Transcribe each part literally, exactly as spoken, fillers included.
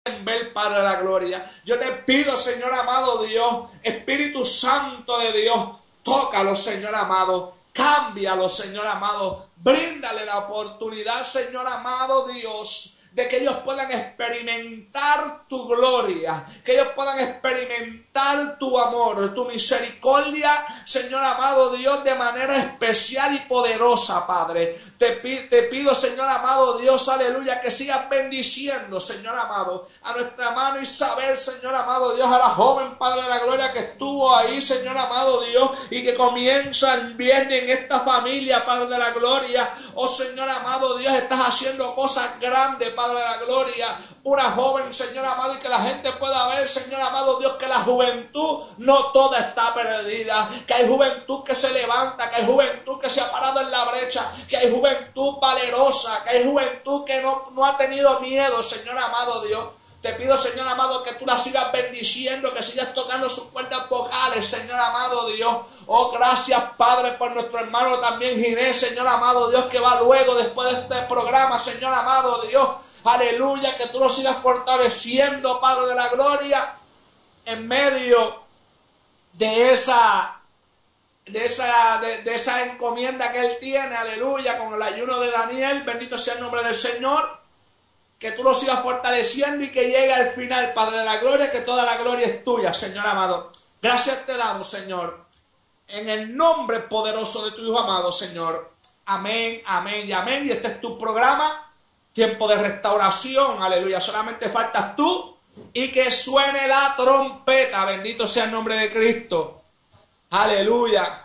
ver, Padre de la gloria. Yo te pido, Señor amado Dios, Espíritu Santo de Dios, tócalo, Señor amado, cámbialo, Señor amado, bríndale la oportunidad, Señor amado Dios, de que ellos puedan experimentar tu gloria, que ellos puedan experimentar tu amor, tu misericordia, Señor amado Dios, de manera especial y poderosa, Padre. Te, te pido, Señor amado Dios, aleluya, que sigas bendiciendo, Señor amado, a nuestra hermana Isabel, Señor amado Dios, a la joven, Padre de la gloria, que estuvo ahí, Señor amado Dios, y que comienza el viernes en esta familia, Padre de la gloria. Oh Señor amado Dios, estás haciendo cosas grandes, Padre de la gloria, una joven, Señor amado, y que la gente pueda ver, Señor amado Dios, que la juventud no toda está perdida, que hay juventud que se levanta, que hay juventud que se ha parado en la brecha, que hay juventud valerosa, que hay juventud que no, no ha tenido miedo, Señor amado Dios. Te pido, Señor amado, que tú la sigas bendiciendo, que sigas tocando sus cuerdas vocales, Señor amado Dios. Oh, gracias, Padre, por nuestro hermano también Ginés, Señor amado Dios, que va luego después de este programa, Señor amado Dios. Aleluya, que tú lo sigas fortaleciendo, Padre de la gloria, en medio de esa, de esa, de, de esa encomienda que él tiene, aleluya, con el ayuno de Daniel. Bendito sea el nombre del Señor. Que tú lo sigas fortaleciendo y que llegue al final, Padre de la gloria, que toda la gloria es tuya, Señor amado. Gracias te damos, Señor, en el nombre poderoso de tu Hijo amado, Señor. Amén, amén y amén. Y este es tu programa, Tiempo de Restauración, aleluya. Solamente faltas tú y que suene la trompeta. Bendito sea el nombre de Cristo. Aleluya.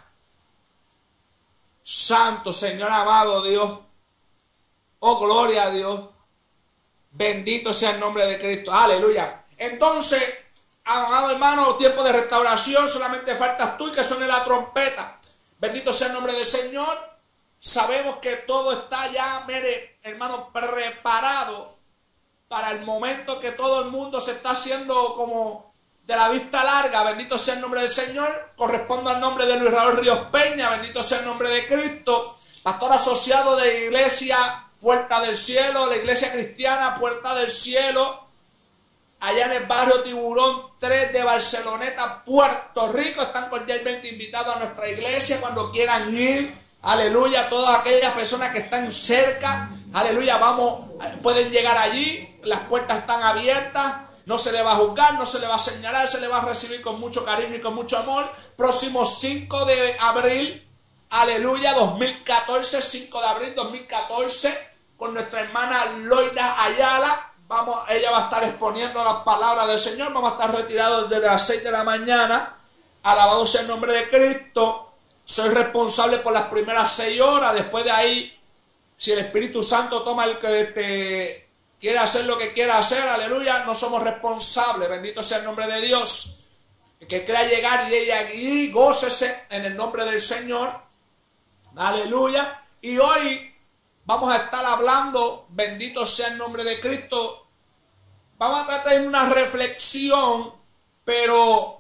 Santo, Señor amado Dios. Oh, gloria a Dios. Bendito sea el nombre de Cristo. Aleluya. Entonces, amado hermano, tiempo de restauración. Solamente faltas tú y que suene la trompeta. Bendito sea el nombre del Señor. Sabemos que todo está ya, mire, hermano, preparado para el momento que todo el mundo se está haciendo como de la vista larga. Bendito sea el nombre del Señor. Corresponde al nombre de Luis Raúl Ríos Peña. Bendito sea el nombre de Cristo. Pastor asociado de la iglesia Puerta del Cielo, la iglesia cristiana Puerta del Cielo, allá en el barrio Tiburón tres de Barceloneta, Puerto Rico. Están cordialmente invitados a nuestra iglesia cuando quieran ir. Aleluya, todas aquellas personas que están cerca, aleluya, vamos, pueden llegar allí. Las puertas están abiertas. No se le va a juzgar, no se le va a señalar, se le va a recibir con mucho cariño y con mucho amor. Próximo cinco de abril, aleluya, dos mil catorce, cinco de abril dos mil catorce, con nuestra hermana Loida Ayala. Vamos, ella va a estar exponiendo las palabras del Señor. Vamos a estar retirados desde las seis de la mañana. Alabado sea el nombre de Cristo. Soy responsable por las primeras seis horas. Después de ahí, si el Espíritu Santo toma el que te quiere hacer lo que quiera hacer, aleluya, no somos responsables. Bendito sea el nombre de Dios. El que quiera llegar y ella aquí, gócese en el nombre del Señor. Aleluya. Y hoy vamos a estar hablando, bendito sea el nombre de Cristo. Vamos a tratar de una reflexión, pero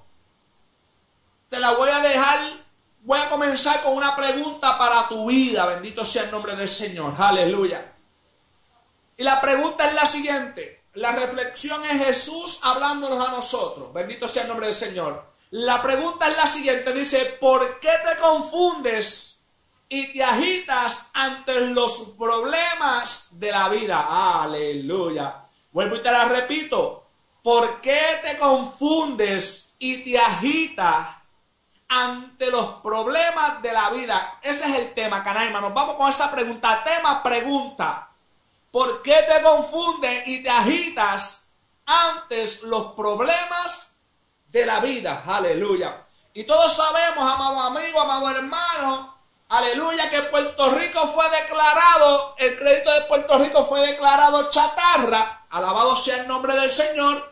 te la voy a dejar. Voy a comenzar con una pregunta para tu vida. Bendito sea el nombre del Señor. Aleluya. Y la pregunta es la siguiente. La reflexión es Jesús hablándonos a nosotros. Bendito sea el nombre del Señor. La pregunta es la siguiente. Dice, ¿por qué te confundes y te agitas ante los problemas de la vida? Aleluya. Vuelvo y te la repito. ¿Por qué te confundes y te agitas ante los problemas de la vida? Ese es el tema, Canaima. Nos vamos con esa pregunta. Tema, pregunta. ¿Por qué te confundes y te agitas ante los problemas de la vida? Aleluya. Y todos sabemos, amado amigo, amado hermano, aleluya, que Puerto Rico fue declarado, el crédito de Puerto Rico fue declarado chatarra. Alabado sea el nombre del Señor.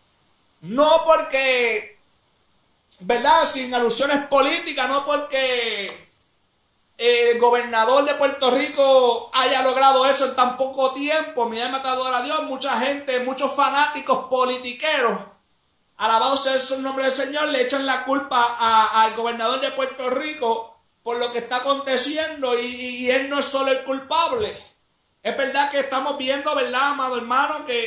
No porque, ¿verdad?, sin alusiones políticas, no porque el gobernador de Puerto Rico haya logrado eso en tan poco tiempo. Mi alma te adora a Dios. Mucha gente, muchos fanáticos politiqueros, alabado sea el nombre del Señor, le echan la culpa a, al gobernador de Puerto Rico por lo que está aconteciendo, y, y él no es solo el culpable. Es verdad que estamos viendo, ¿verdad, amado hermano?, que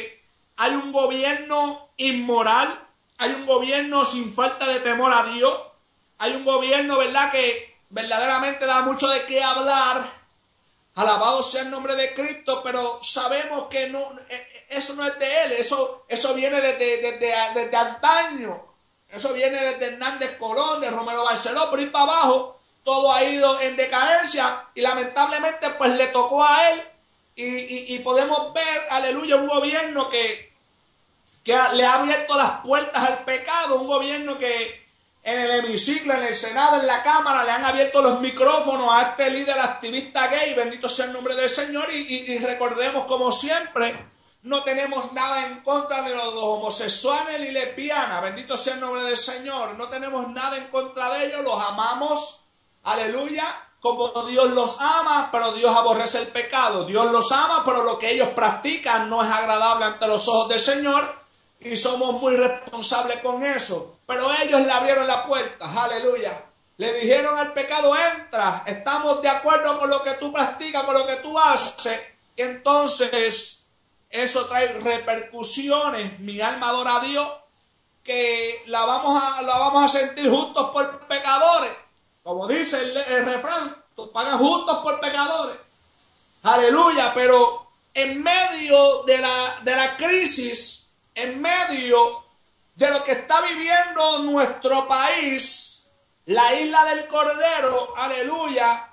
hay un gobierno inmoral, hay un gobierno sin falta de temor a Dios, hay un gobierno, ¿verdad?, que verdaderamente da mucho de qué hablar. Alabado sea el nombre de Cristo, pero sabemos que no, eso no es de Él, eso, eso viene desde, desde, desde antaño, eso viene desde Hernández Colón, de Romero Barceló, por ir para abajo, todo ha ido en decadencia y lamentablemente pues le tocó a Él y, y, y podemos ver, aleluya, un gobierno que, que le ha abierto las puertas al pecado, un gobierno que en el hemiciclo, en el Senado, en la Cámara, le han abierto los micrófonos a este líder activista gay, bendito sea el nombre del Señor, y, y, y recordemos, como siempre, no tenemos nada en contra de los, los homosexuales y lesbianas, bendito sea el nombre del Señor, no tenemos nada en contra de ellos, los amamos, aleluya, como Dios los ama, pero Dios aborrece el pecado, Dios los ama, pero lo que ellos practican no es agradable ante los ojos del Señor, y somos muy responsables con eso. Pero ellos le abrieron la puerta, aleluya. Le dijeron al pecado, entra, estamos de acuerdo con lo que tú practicas, con lo que tú haces. Entonces, eso trae repercusiones. Mi alma adora a Dios, que la vamos a, la vamos a sentir justos por pecadores. Como dice el, el refrán, tú pagas justos por pecadores. Aleluya, pero en medio de la, de la crisis, en medio de lo que está viviendo nuestro país, la isla del Cordero, aleluya,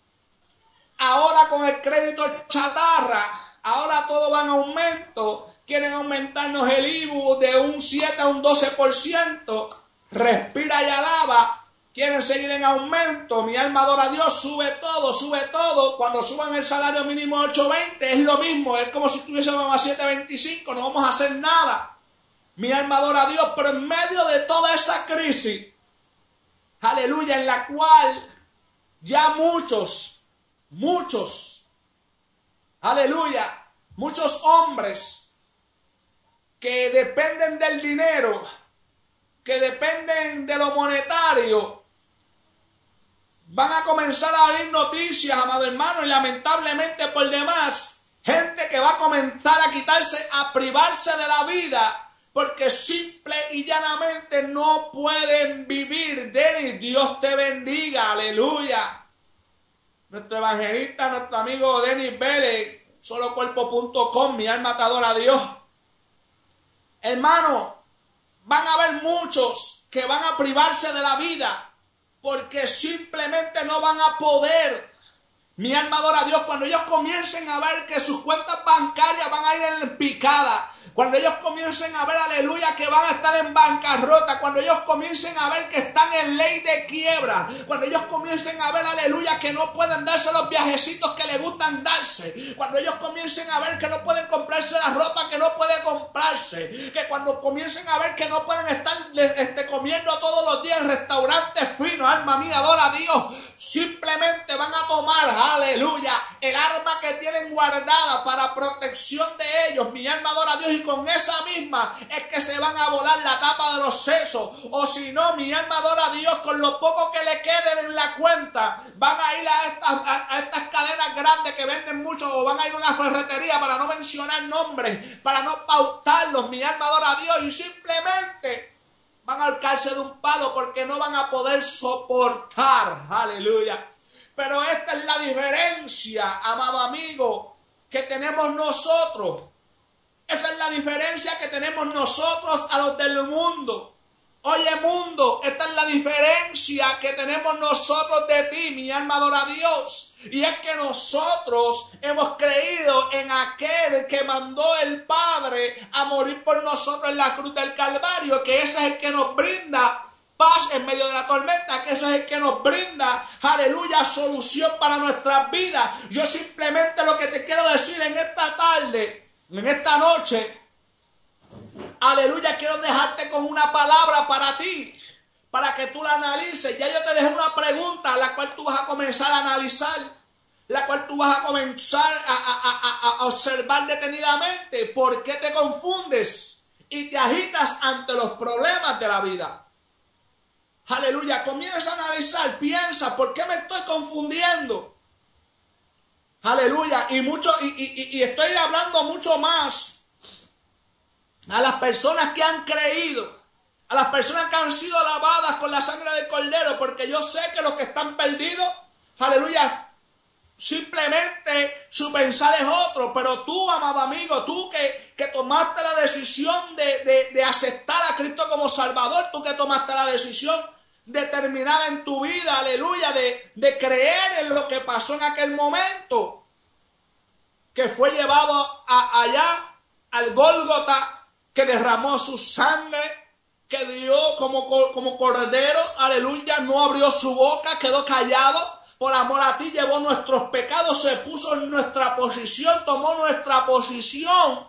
ahora con el crédito chatarra, ahora todo va en aumento, quieren aumentarnos el I B U de un siete a un doce por ciento, respira y alaba, quieren seguir en aumento, mi alma adora a Dios, sube todo, sube todo, cuando suban el salario mínimo a ocho veinte es lo mismo, es como si estuviésemos a siete veinticinco, no vamos a hacer nada. Mi alma adora a Dios, pero en medio de toda esa crisis, aleluya, en la cual ya muchos, muchos, aleluya, muchos hombres que dependen del dinero, que dependen de lo monetario, van a comenzar a oír noticias, amado hermano, y lamentablemente por demás, gente que va a comenzar a quitarse, a privarse de la vida, porque simple y llanamente no pueden vivir. Denis, Dios te bendiga, aleluya. Nuestro evangelista, nuestro amigo Denis Vélez, solo cuerpo punto com, mi alma te adora a Dios. Hermano, van a haber muchos que van a privarse de la vida, porque simplemente no van a poder. Mi alma adora a Dios cuando ellos comiencen a ver que sus cuentas bancarias van a ir en picada, cuando ellos comiencen a ver, aleluya, que van a estar en bancarrota, cuando ellos comiencen a ver que están en ley de quiebra, cuando ellos comiencen a ver, aleluya, que no pueden darse los viajecitos que les gustan darse, cuando ellos comiencen a ver que no pueden comprarse la ropa que no puede comprarse, que cuando comiencen a ver que no pueden estar este, comiendo todos los días en restaurantes finos, alma mía, adora a Dios, simplemente van a tomar, aleluya, el arma que tienen guardada para protección de ellos, mi alma adora a Dios, y con esa misma es que se van a volar la tapa de los sesos, o si no, mi alma adora a Dios, con lo poco que le queden en la cuenta, van a ir a estas, a, a estas cadenas grandes que venden mucho, o van a ir a una ferretería, para no mencionar nombres, para no pautarlos, mi alma adora a Dios, y simplemente van a ahorcarse de un palo porque no van a poder soportar, aleluya. Pero esta es la diferencia, amado amigo, que tenemos nosotros. Esa es la diferencia que tenemos nosotros a los del mundo. Oye, mundo, esta es la diferencia que tenemos nosotros de ti, mi alma adora a Dios. Y es que nosotros hemos creído en aquel que mandó el Padre a morir por nosotros en la cruz del Calvario, que ese es el que nos brinda paz en medio de la tormenta, que ese es el que nos brinda, aleluya, solución para nuestras vidas. Yo simplemente lo que te quiero decir en esta tarde, en esta noche, aleluya, quiero dejarte con una palabra para ti, para que tú la analices. Ya yo te dejé una pregunta, la cual tú vas a comenzar a analizar, la cual tú vas a comenzar a, a, a, a observar detenidamente. ¿Por qué te confundes y te agitas ante los problemas de la vida? Aleluya, comienza a analizar, piensa, ¿por qué me estoy confundiendo? Aleluya, y mucho, y, y, y estoy hablando mucho más a las personas que han creído, a las personas que han sido lavadas con la sangre del Cordero, porque yo sé que los que están perdidos, aleluya, simplemente su pensar es otro, pero tú, amado amigo, tú que, que tomaste la decisión de, de, de aceptar a Cristo como Salvador, tú que tomaste la decisión determinada en tu vida, aleluya, de, de creer en lo que pasó en aquel momento, que fue llevado a, allá al Gólgota, que derramó su sangre, que dio como, como cordero, aleluya, no abrió su boca, quedó callado, por amor a ti llevó nuestros pecados, se puso en nuestra posición, tomó nuestra posición,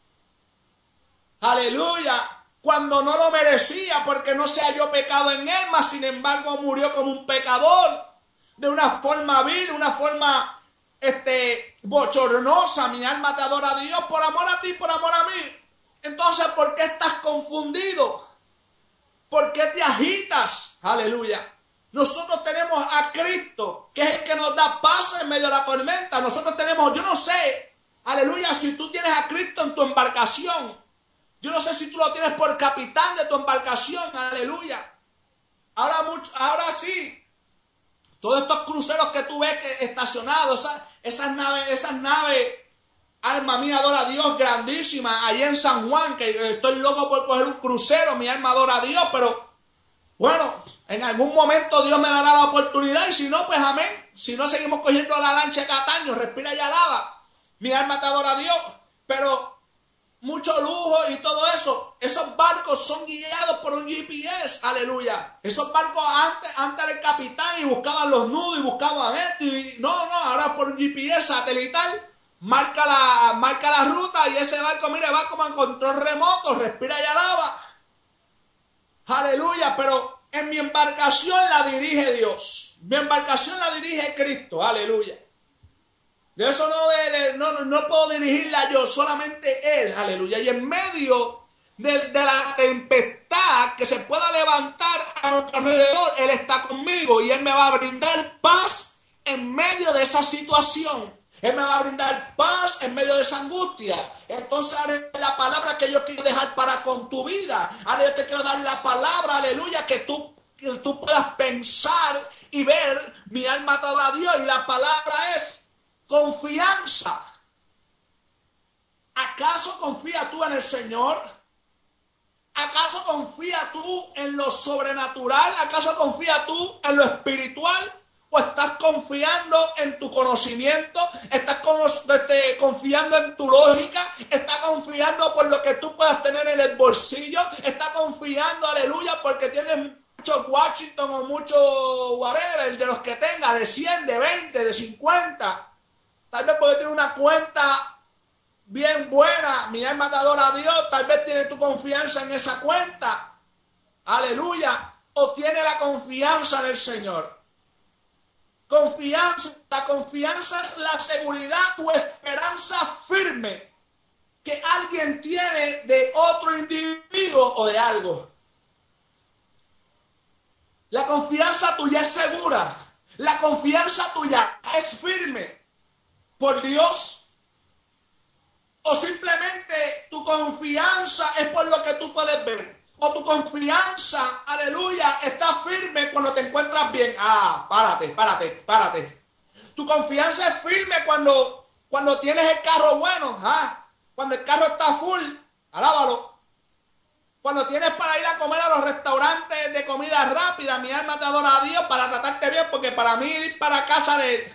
aleluya, cuando no lo merecía, porque no se halló pecado en él, mas sin embargo murió como un pecador, de una forma vil, una forma este, bochornosa. Mi alma te adora a Dios por amor a ti, por amor a mí. Entonces, ¿por qué estás confundido? ¿Por qué te agitas? Aleluya. Nosotros tenemos a Cristo, que es el que nos da paz en medio de la tormenta. Nosotros tenemos, yo no sé, aleluya, si tú tienes a Cristo en tu embarcación. Yo no sé si tú lo tienes por capitán de tu embarcación, aleluya. Ahora, mucho, ahora sí, todos estos cruceros que tú ves que estacionados, esas, esas naves, esas naves, alma mía adora a Dios, grandísima, allí en San Juan, que estoy loco por coger un crucero, mi alma adora a Dios, pero bueno, en algún momento Dios me dará la oportunidad, y si no, pues amén. Si no, seguimos cogiendo la lancha de Cataño, respira y alaba. Mi alma te adora a Dios, pero mucho lujo y todo eso. Esos barcos son guiados por un G P S, aleluya. Esos barcos antes, antes era el capitán y buscaban los nudos y buscaban esto. Y no, no, ahora por un G P S satelital, marca la, marca la ruta y ese barco, mire, va como en control remoto, respira y alaba. Aleluya, pero en mi embarcación la dirige Dios. Mi embarcación la dirige Cristo, aleluya. De eso no, de, de, no, no puedo dirigirla yo, solamente Él, aleluya. Y en medio de, de la tempestad que se pueda levantar a nuestro alrededor, Él está conmigo y Él me va a brindar paz en medio de esa situación. Él me va a brindar paz en medio de esa angustia. Entonces, la palabra que yo quiero dejar para con tu vida. Ahora yo te quiero dar la palabra, aleluya, que tú, que tú puedas pensar y ver. Mi alma te adora a Dios y la palabra es confianza. ¿Acaso confías tú en el Señor? ¿Acaso confías tú en lo sobrenatural? ¿Acaso confías tú en lo espiritual? ¿O estás confiando en tu conocimiento? ¿Estás con, este, confiando en tu lógica? ¿Estás confiando por lo que tú puedas tener en el bolsillo? ¿Estás confiando, aleluya, porque tienes mucho Washington o mucho whatever, de los que tengas, de cien, de veinte, de cincuenta? Tal vez porque tienes una cuenta bien buena, mi alma te adora a Dios, tal vez tienes tu confianza en esa cuenta, aleluya, o tienes la confianza en el Señor. Confianza, la confianza es la seguridad o esperanza firme que alguien tiene de otro individuo o de algo. La confianza tuya es segura, la confianza tuya es firme por Dios, o simplemente tu confianza es por lo que tú puedes ver. O tu confianza, aleluya, está firme cuando te encuentras bien. Ah, párate, párate, párate. Tu confianza es firme cuando, cuando tienes el carro bueno. Ah, cuando el carro está full, alábalo. Cuando tienes para ir a comer a los restaurantes de comida rápida, mi alma te adora a Dios para tratarte bien, porque para mí ir para casa de...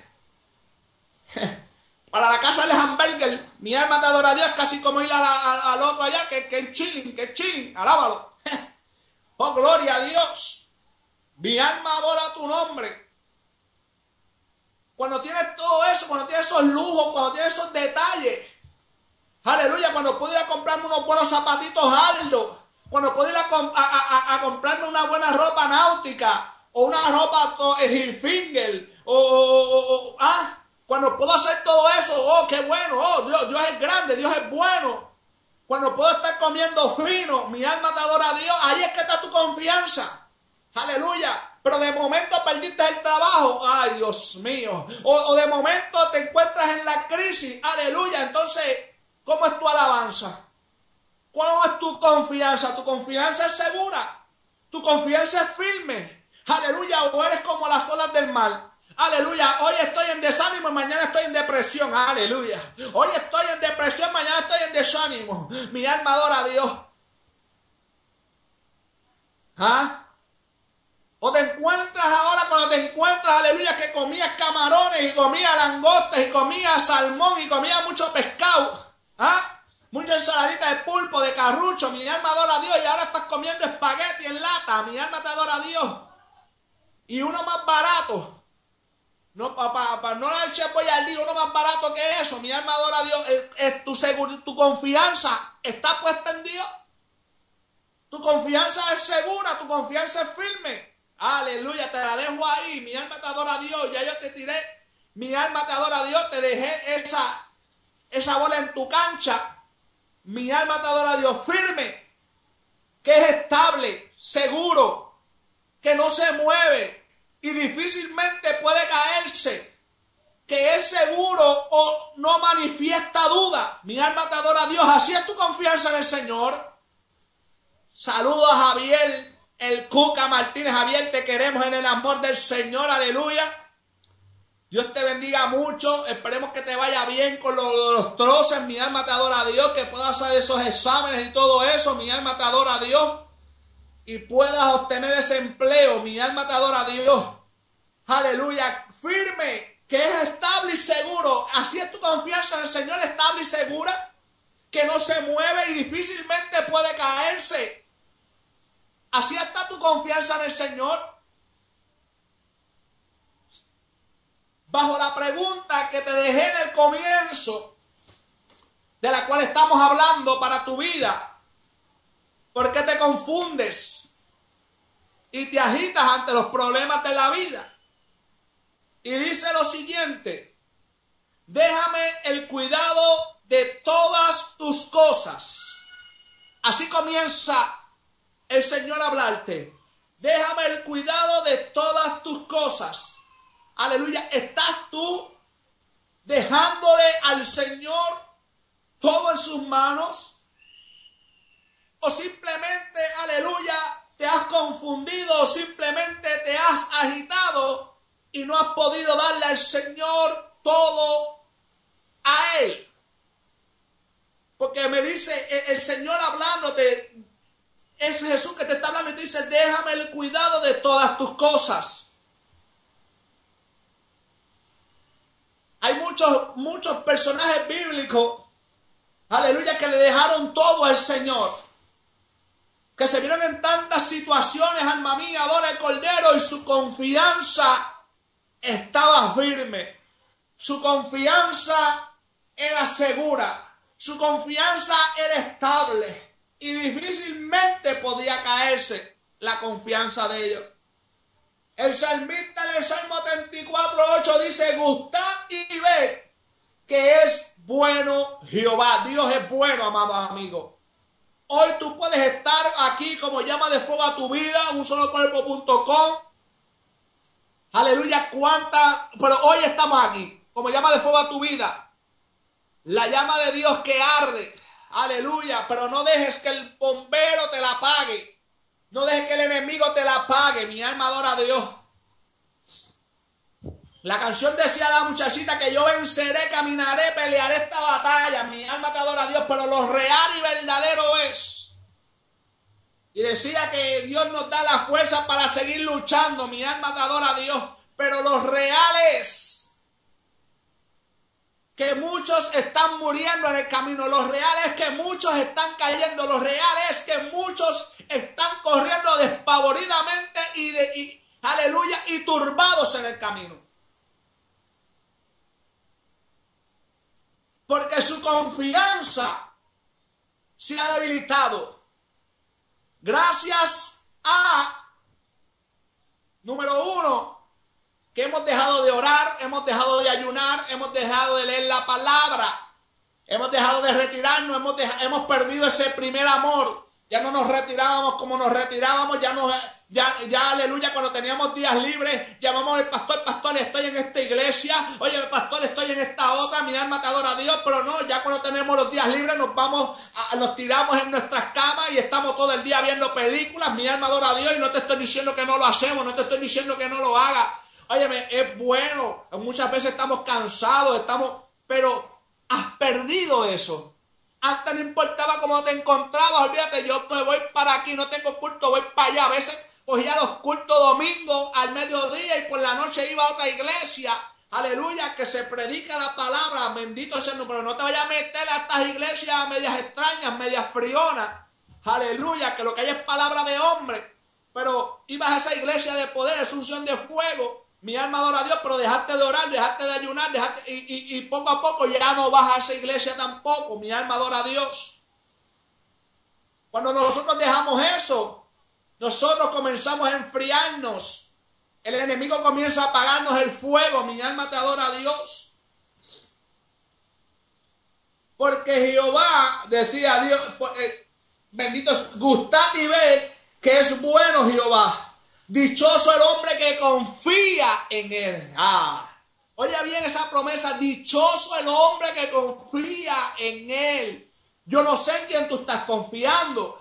para la casa del hamburger, mi alma te adora a Dios, casi como ir a la, a, al otro allá, que, que es chilling, que es chilling, alábalo. Oh, gloria a Dios. Mi alma adora tu nombre. Cuando tienes todo eso, cuando tienes esos lujos, cuando tienes esos detalles, aleluya, cuando puedo ir a comprarme unos buenos zapatitos Aldo, cuando puedo ir a, a, a, a comprarme una buena ropa náutica, o una ropa Hilfiger, o, o, o ah, cuando puedo hacer todo eso, oh, qué bueno, oh, Dios, Dios es grande, Dios es bueno. Cuando puedo estar comiendo fino, mi alma te adora a Dios, ahí es que está tu confianza. Aleluya. Pero de momento perdiste el trabajo, ay Dios mío. O, o de momento te encuentras en la crisis, aleluya. Entonces, ¿cómo es tu alabanza? ¿Cuál es tu confianza? Tu confianza es segura. Tu confianza es firme. Aleluya. O eres como las olas del mar. Aleluya. Hoy estoy en desánimo y mañana estoy en depresión. Aleluya. Hoy estoy en depresión, mañana estoy en desánimo. Mi alma adora a Dios. ¿Ah? O te encuentras ahora cuando te encuentras, aleluya, que comías camarones y comías langostas y comías salmón y comías mucho pescado. ¿Ah? Mucha ensaladita de pulpo, de carrucho. Mi alma adora a Dios y ahora estás comiendo espagueti en lata. Mi alma te adora a Dios. Y uno más barato. No, papá, pa, no el chef Boyardee, uno más barato que eso. Mi alma adora a Dios. Es, es tu, seguro, tu confianza está puesta en Dios. Tu confianza es segura, tu confianza es firme. Aleluya, te la dejo ahí. Mi alma te adora a Dios. Ya yo te tiré. Mi alma te adora a Dios. Te dejé esa, esa bola en tu cancha. Mi alma te adora a Dios. Firme. Que es estable, seguro. Que no se mueve. Y difícilmente puede caerse. Que es seguro o no manifiesta duda. Mi alma te adora a Dios. Así es tu confianza en el Señor. Saludos a Javier. El Cuca Martínez. Javier, te queremos en el amor del Señor, aleluya. Dios te bendiga mucho, esperemos que te vaya bien con los, los troces. Mi alma te adora a Dios, que puedas hacer esos exámenes y todo eso. Mi alma te adora a Dios y puedas obtener ese empleo. Mi alma te adora a Dios, aleluya. Firme, que es estable y seguro. Así es tu confianza en el Señor, estable y segura, que no se mueve y difícilmente puede caerse. Así está tu confianza en el Señor. Bajo la pregunta que te dejé en el comienzo, de la cual estamos hablando para tu vida. ¿Por qué te confundes y te agitas ante los problemas de la vida? Y dice lo siguiente: déjame el cuidado de todas tus cosas. Así comienza el Señor a hablarte. Déjame el cuidado de todas tus cosas. Aleluya. ¿Estás tú dejándole al Señor todo en sus manos? ¿O simplemente, aleluya, te has confundido o simplemente te has agitado y no has podido darle al Señor todo a Él? Porque me dice el, el Señor hablándote. Es Jesús que te está hablando y te dice: déjame el cuidado de todas tus cosas. Hay muchos, muchos personajes bíblicos, aleluya, que le dejaron todo al Señor. Que se vieron en tantas situaciones, alma mía, adora el Cordero, y su confianza estaba firme. Su confianza era segura. Su confianza era estable. Y difícilmente podía caerse la confianza de ellos. El salmista en el Salmo treinta y cuatro, ocho dice: gustad y ved que es bueno Jehová. Dios es bueno, amados amigos. Hoy tú puedes estar aquí como llama de fuego a tu vida, un solo cuerpo punto com. Aleluya, cuánta, pero hoy estamos aquí como llama de fuego a tu vida. La llama de Dios que arde. Aleluya, pero no dejes que el bombero te la apague. No dejes que el enemigo te la apague. Mi alma adora a Dios. La canción decía la muchachita que yo venceré, caminaré, pelearé esta batalla. Mi alma te adora a Dios, pero lo real y verdadero es. Y decía que Dios nos da la fuerza para seguir luchando. Mi alma te adora a Dios, pero lo real es que muchos están muriendo en el camino. Lo real es que muchos están cayendo. Lo real es que muchos están corriendo despavoridamente y, de, y aleluya, y turbados en el camino. Porque su confianza se ha debilitado. Gracias a, número uno, que hemos dejado de orar, hemos dejado de ayunar, hemos dejado de leer la palabra, hemos dejado de retirarnos, hemos, dejado, hemos perdido ese primer amor. Ya no nos retirábamos como nos retirábamos, ya nos, Ya, ya, aleluya, cuando teníamos días libres, llamamos al pastor, pastor, estoy en esta iglesia, oye, pastor, estoy en esta otra, mi alma te adora a Dios, pero no, ya cuando tenemos los días libres nos vamos, a, nos tiramos en nuestras camas y estamos todo el día viendo películas, mi alma adora a Dios y no te estoy diciendo que no lo hacemos, no te estoy diciendo que no lo hagas, óyeme, es bueno, muchas veces estamos cansados, estamos, pero has perdido eso. Antes no importaba cómo te encontrabas, olvídate, yo me voy para aquí, no tengo culto, voy para allá, a veces cogía los cultos domingos al mediodía y por la noche iba a otra iglesia, aleluya, que se predica la palabra, bendito sea el nombre, pero no te vayas a meter a estas iglesias medias extrañas, medias frionas, aleluya, que lo que hay es palabra de hombre, pero ibas a esa iglesia de poder, es unción de fuego, mi alma adora a Dios, pero dejaste de orar, dejaste de ayunar, dejaste, y, y, y poco a poco ya no vas a esa iglesia tampoco, mi alma adora a Dios. Cuando nosotros dejamos eso, nosotros comenzamos a enfriarnos. El enemigo comienza a apagarnos el fuego. Mi alma te adora a Dios. Porque Jehová, decía Dios, bendito es, gustad y ved que es bueno Jehová. Dichoso el hombre que confía en él. Ah, oye bien esa promesa. Dichoso el hombre que confía en él. Yo no sé en quién tú estás confiando.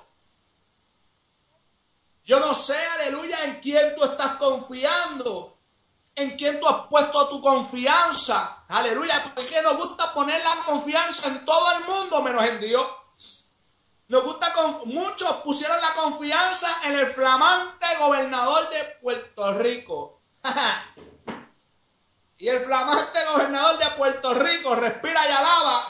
Yo no sé, aleluya, en quién tú estás confiando, en quién tú has puesto tu confianza, aleluya, porque nos gusta poner la confianza en todo el mundo menos en Dios. Nos gusta, con, muchos pusieron la confianza en el flamante gobernador de Puerto Rico. Y el flamante gobernador de Puerto Rico respira y alaba.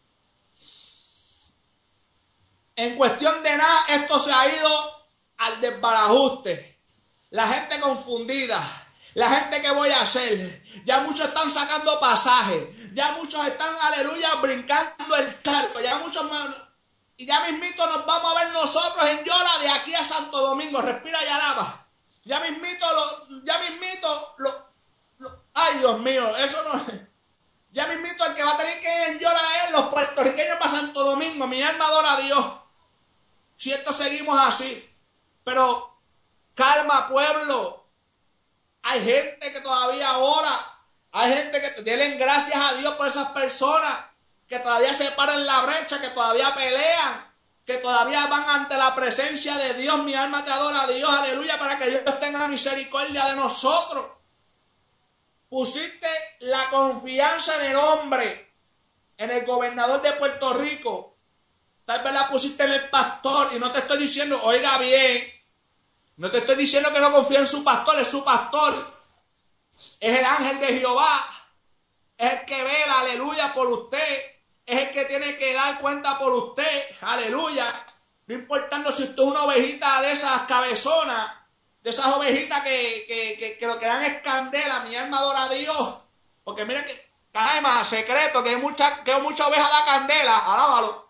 En cuestión de nada, esto se ha ido al desbarajuste, la gente confundida, la gente que voy a hacer, ya muchos están sacando pasajes, ya muchos están, aleluya, brincando el charco, ya muchos, y ya mismito nos vamos a ver nosotros en Yola de aquí a Santo Domingo, respira y alaba, ya mismito, lo, ya mismito, lo, lo, ay Dios mío, eso no, ya mismito el que va a tener que ir en Yola es los puertorriqueños para Santo Domingo, mi alma adora a Dios, si esto seguimos así. Pero calma, pueblo. Hay gente que todavía ora. Hay gente que denle gracias a Dios por esas personas que todavía se paran en la brecha, que todavía pelean, que todavía van ante la presencia de Dios. Mi alma te adora a Dios, aleluya, para que Dios tenga misericordia de nosotros. Pusiste la confianza en el hombre, en el gobernador de Puerto Rico. Tal vez la pusiste en el pastor y no te estoy diciendo, oiga bien, no te estoy diciendo que no confíe en su pastor, es su pastor. Es el ángel de Jehová. Es el que vela, aleluya, por usted. Es el que tiene que dar cuenta por usted, aleluya. No importando si usted es una ovejita de esas cabezonas, de esas ovejitas que, que, que, que lo que dan es candela, mi alma adora a Dios. Porque mira que, caray, más secreto, que mucha, que mucha oveja da candela, alábalo.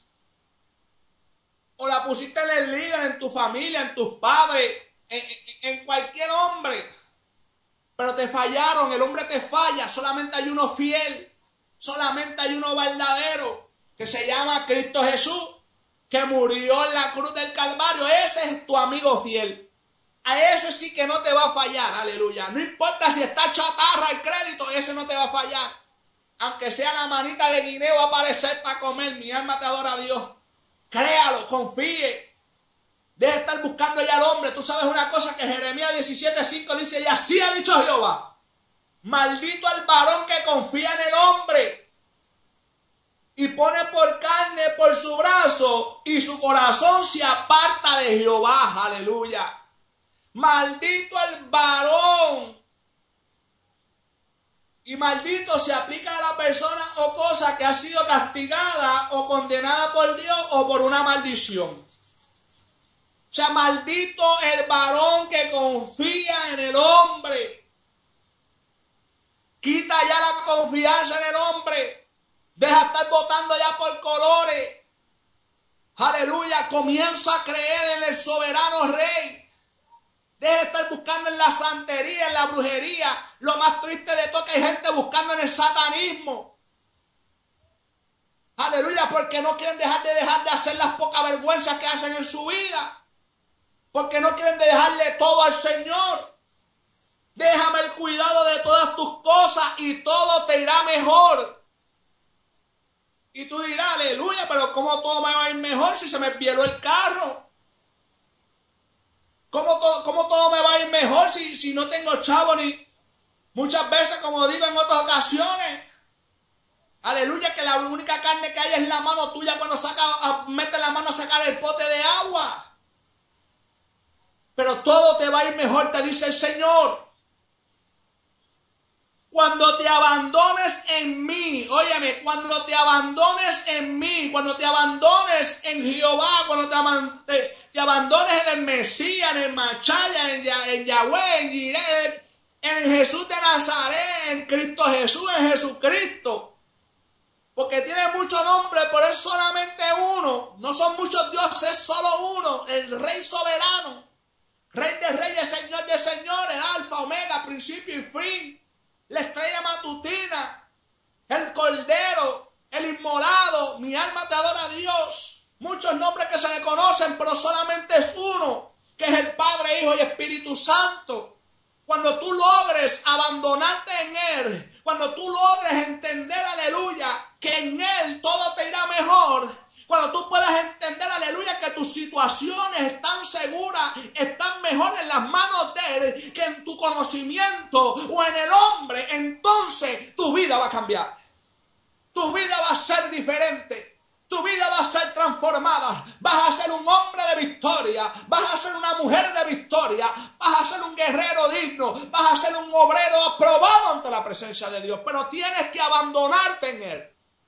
O la pusiste en el líder, en tu familia, en tus padres, en, en, en cualquier hombre. Pero te fallaron, el hombre te falla. Solamente hay uno fiel, solamente hay uno verdadero, que se llama Cristo Jesús, que murió en la cruz del Calvario. Ese es tu amigo fiel. A ese sí que no te va a fallar, aleluya. No importa si está chatarra el crédito, ese no te va a fallar. Aunque sea la manita de guineo va a aparecer para comer, mi alma te adora a Dios. Créalo, confíe. Deje de estar buscando ya al hombre. Tú sabes una cosa que Jeremías diecisiete cinco dice, y así ha dicho Jehová, maldito el varón que confía en el hombre y pone por carne por su brazo y su corazón se aparta de Jehová, aleluya. Maldito el varón. Y maldito se aplica a la persona o cosa que ha sido castigada o condenada por Dios o por una maldición. O sea, maldito el varón que confía en el hombre. Quita ya la confianza en el hombre. Deja estar votando ya por colores. Aleluya, comienza a creer en el soberano rey. Deje de estar buscando en la santería, en la brujería. Lo más triste de todo es que hay gente buscando en el satanismo. Aleluya, porque no quieren dejar de dejar de hacer las pocas vergüenzas que hacen en su vida. porque no quieren dejarle todo al Señor. Déjame el cuidado de todas tus cosas y todo te irá mejor. Y tú dirás, aleluya, pero ¿cómo todo me va a ir mejor si se me violó el carro? ¿Cómo todo, cómo todo me va a ir mejor si, si no tengo chavo ni... Muchas veces, como digo en otras ocasiones, aleluya, que la única carne que hay es la mano tuya cuando saca, mete la mano a sacar el pote de agua. Pero todo te va a ir mejor, te dice el Señor. Cuando te abandones en mí, óyeme, cuando te abandones en mí, cuando te abandones en Jehová, cuando te, te, te abandones en el Mesías, en el Machaya, en, en Yahweh, en Jireh, en Jesús de Nazaret, en Cristo Jesús, en Jesucristo. Porque tiene muchos nombres, pero es solamente uno. No son muchos dioses, es solo uno, el Rey soberano. Rey de reyes, Señor de señores, Alfa, Omega, principio y fin. La estrella matutina, el Cordero, el Inmolado, mi alma te adora a Dios. Muchos nombres que se le conocen, pero solamente es uno, que es el Padre, Hijo y Espíritu Santo. Cuando tú logres abandonarte en Él, cuando tú logres entender, aleluya, que en Él todo te irá mejor, cuando tú puedas entender, aleluya, que tus situaciones están seguras, están mejor en las manos de Él que en tu conocimiento o en el hombre, entonces tu vida va a cambiar. Tu vida va a ser diferente. Tu vida va a ser transformada. Vas a ser un hombre de victoria. Vas a ser una mujer de victoria. Vas a ser un guerrero digno. Vas a ser un obrero aprobado ante la presencia de Dios. Pero tienes que abandonarte en Él.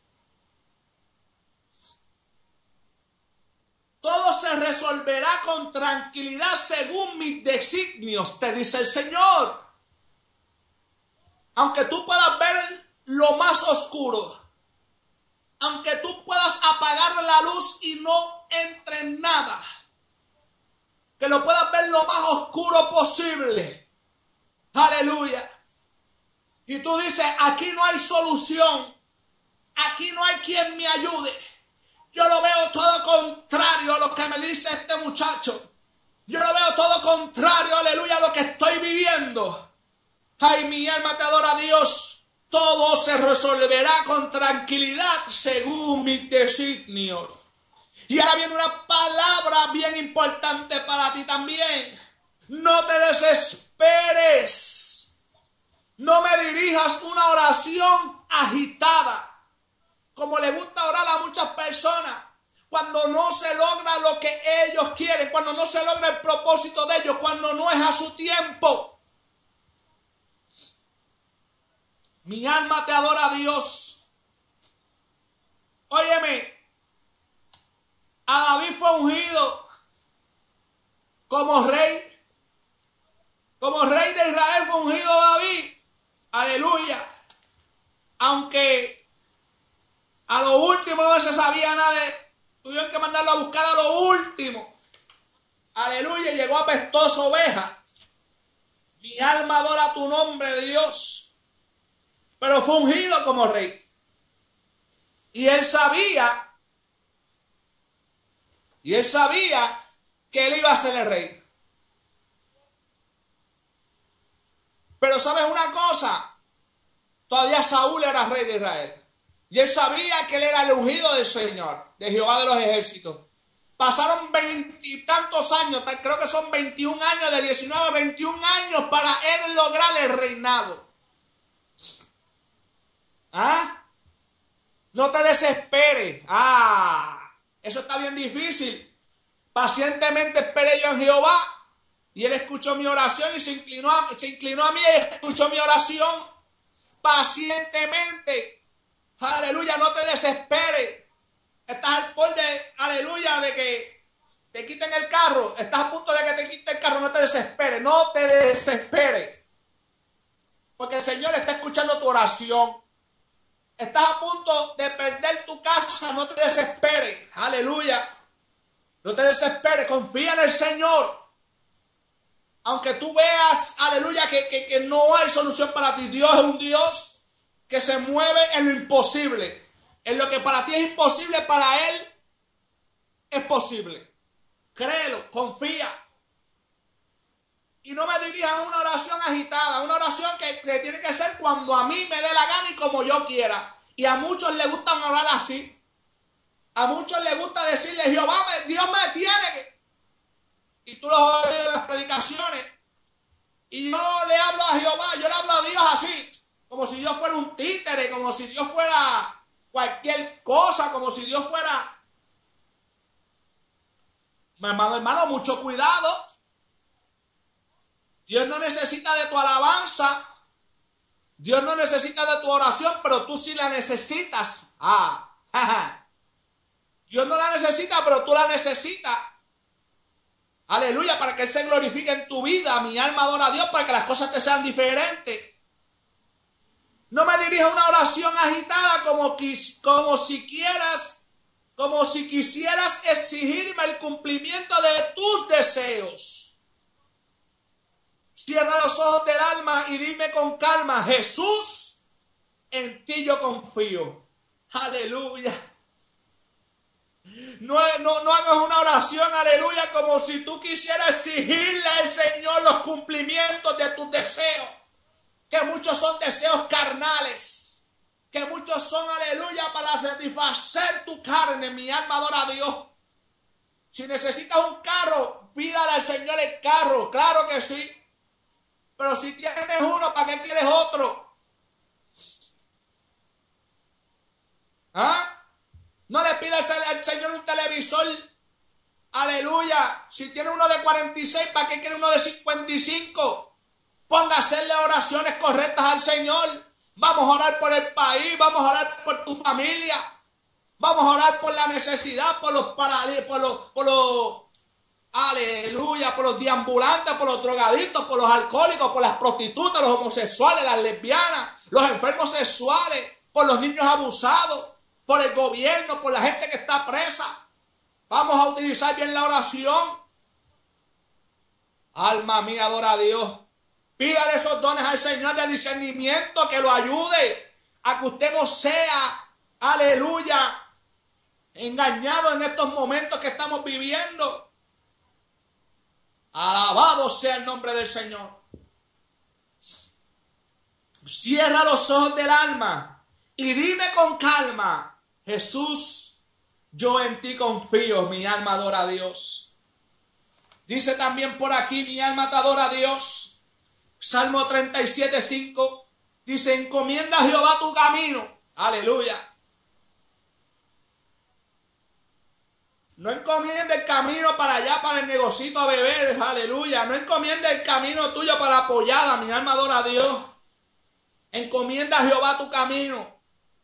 Todo se resolverá con tranquilidad según mis designios, te dice el Señor. Aunque tú puedas ver lo más oscuro, aunque tú puedas apagar la luz y no entre nada, que lo puedas ver lo más oscuro posible. Aleluya. Y tú dices, aquí no hay solución, aquí no hay quien me ayude. Yo lo veo todo contrario a lo que me dice este muchacho. Yo lo veo todo contrario, aleluya, a lo que estoy viviendo. Ay, mi alma te adora a Dios. Todo se resolverá con tranquilidad según mis designios. Y ahora viene una palabra bien importante para ti también. No te desesperes. No me dirijas una oración agitada, como le gusta orar a muchas personas, cuando no se logra lo que ellos quieren, cuando no se logra el propósito de ellos, cuando no es a su tiempo. Mi alma te adora a Dios. Óyeme, a David fue ungido como rey, como rey de Israel fue ungido David. Aleluya. Aunque a lo último no se sabía nada, de, tuvieron que mandarlo a buscar a lo último. Aleluya, llegó apestosa oveja. Mi alma adora tu nombre, Dios. Pero fue ungido como rey. Y él sabía, y él sabía que él iba a ser el rey. Pero ¿sabes una cosa? Todavía Saúl era rey de Israel. Y él sabía que él era el ungido del Señor, de Jehová de los ejércitos. Pasaron veintitantos años, creo que son veintiún años, de diecinueve a veintiún años para él lograr el reinado. ¿Ah? No te desesperes. Ah, eso está bien difícil. Pacientemente esperé yo en Jehová y él escuchó mi oración y se inclinó a, se inclinó a mí y escuchó mi oración. Pacientemente. Aleluya, no te desesperes. Estás al borde, aleluya, de que te quiten el carro. Estás a punto de que te quiten el carro. No te desesperes, no te desesperes. Porque el Señor está escuchando tu oración. Estás a punto de perder tu casa. No te desesperes. Aleluya. No te desesperes. Confía en el Señor. Aunque tú veas, aleluya, que, que, que no hay solución para ti. Dios es un Dios que se mueve en lo imposible. En lo que para ti es imposible, para Él es posible. Créelo, confía. Y no me dirija una oración agitada, una oración que, que tiene que ser cuando a mí me dé la gana y como yo quiera. Y a muchos les gusta orar así. A muchos les gusta decirle, Jehová, me, Dios me tiene que... Y tú lo oyes en las predicaciones. Y yo le hablo a Jehová, yo le hablo a Dios así. Como si Dios fuera un títere, como si Dios fuera cualquier cosa, como si Dios fuera... Mi hermano, hermano, mucho cuidado. Dios no necesita de tu alabanza. Dios no necesita de tu oración, pero tú sí la necesitas. Ah, jaja. Dios no la necesita, pero tú la necesitas. Aleluya, para que Él se glorifique en tu vida. Mi alma adora a Dios para que las cosas te sean diferentes. No me dirijas una oración agitada como, como si quieras, como si quisieras exigirme el cumplimiento de tus deseos. Cierra los ojos del alma y dime con calma, Jesús, en ti yo confío. Aleluya. No, no, no hagas una oración, aleluya, como si tú quisieras exigirle al Señor los cumplimientos de tus deseos. Que muchos son deseos carnales. Que muchos son, aleluya, para satisfacer tu carne. Mi alma adora a Dios. Si necesitas un carro, pídale al Señor el carro. Claro que sí. Pero si tienes uno, ¿para qué quieres otro? ¿Ah? No le pidas al Señor un televisor. Aleluya. Si tiene uno de cuarenta y seis, ¿para qué quiere uno de cincuenta y cinco? Ponga a hacerle oraciones correctas al Señor. Vamos a orar por el país. Vamos a orar por tu familia. Vamos a orar por la necesidad, por los paralíticos, por los... Por los aleluya, por los deambulantes, por los drogadictos, por los alcohólicos, por las prostitutas, los homosexuales, las lesbianas, los enfermos sexuales, por los niños abusados, por el gobierno, por la gente que está presa. Vamos a utilizar bien la oración. Alma mía, adora a Dios. Pídale esos dones al Señor de discernimiento que lo ayude a que usted no sea, aleluya, engañado en estos momentos que estamos viviendo. Alabado sea el nombre del Señor. Cierra los ojos del alma y dime con calma, Jesús, yo en ti confío, mi alma adora a Dios. Dice también por aquí, mi alma te adora a Dios. Salmo treinta y siete, cinco. Dice, encomienda a Jehová tu camino. Aleluya. No encomiende el camino para allá, para el negocito a beber, aleluya. No encomiende el camino tuyo para la pollada, mi alma adora a Dios. Encomienda a Jehová tu camino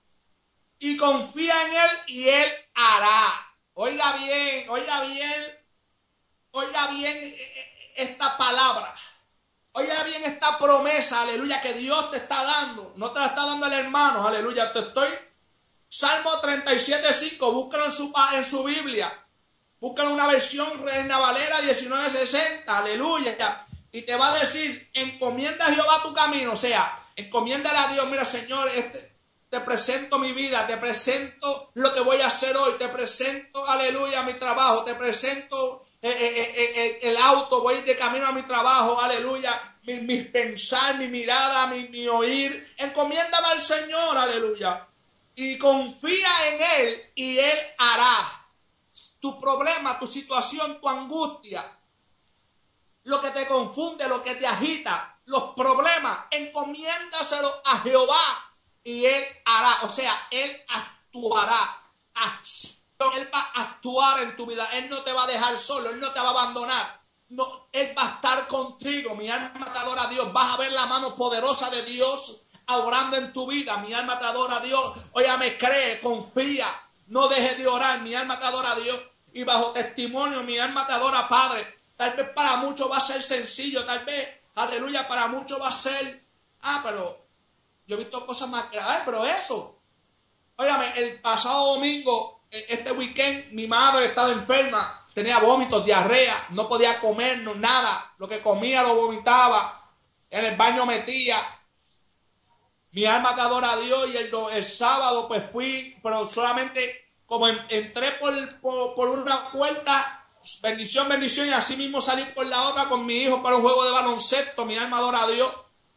y confía en Él y Él hará. Oiga bien, oiga bien, oiga bien esta palabra. Oiga bien esta promesa, aleluya, que Dios te está dando. No te la está dando el hermano, aleluya. Te estoy... Salmo treinta y siete, cinco, búscalo en su, en su Biblia. Búscalo una versión Reina Valera diecinueve sesenta, aleluya. Y te va a decir, encomienda a Jehová tu camino. O sea, encomiéndale a Dios, mira Señor, este, te presento mi vida, te presento lo que voy a hacer hoy, te presento, aleluya, mi trabajo, te presento eh, eh, eh, el auto, voy de camino a mi trabajo, aleluya. Mi, mi pensar, mi mirada, mi, mi oír, encomiéndale al Señor, aleluya. Y confía en Él y Él hará. Tu problema, tu situación, tu angustia, lo que te confunde, lo que te agita, los problemas, encomiéndaselo a Jehová y Él hará. O sea, Él actuará. Él va a actuar en tu vida. Él no te va a dejar solo, Él no te va a abandonar. No, Él va a estar contigo. Mi alma te adora a Dios. Vas a ver la mano poderosa de Dios obrando en tu vida. Mi alma te adora a Dios. Óyame, cree, confía. No dejes de orar. Mi alma te adora a Dios. Y bajo testimonio, mi alma te adora, Padre. Tal vez para muchos va a ser sencillo. Tal vez, aleluya, para muchos va a ser... Ah, pero yo he visto cosas más... Ay, pero eso. Óyame, el pasado domingo, este weekend, mi madre estaba enferma. Tenía vómitos, diarrea. No podía comer, no, nada. Lo que comía lo vomitaba. En el baño metía. Mi alma te adora a Dios. Y el, el sábado pues fui, pero solamente como en, entré por, por, por una puerta bendición, bendición, y así mismo salí por la otra con mi hijo para un juego de baloncesto. Mi alma adora a Dios.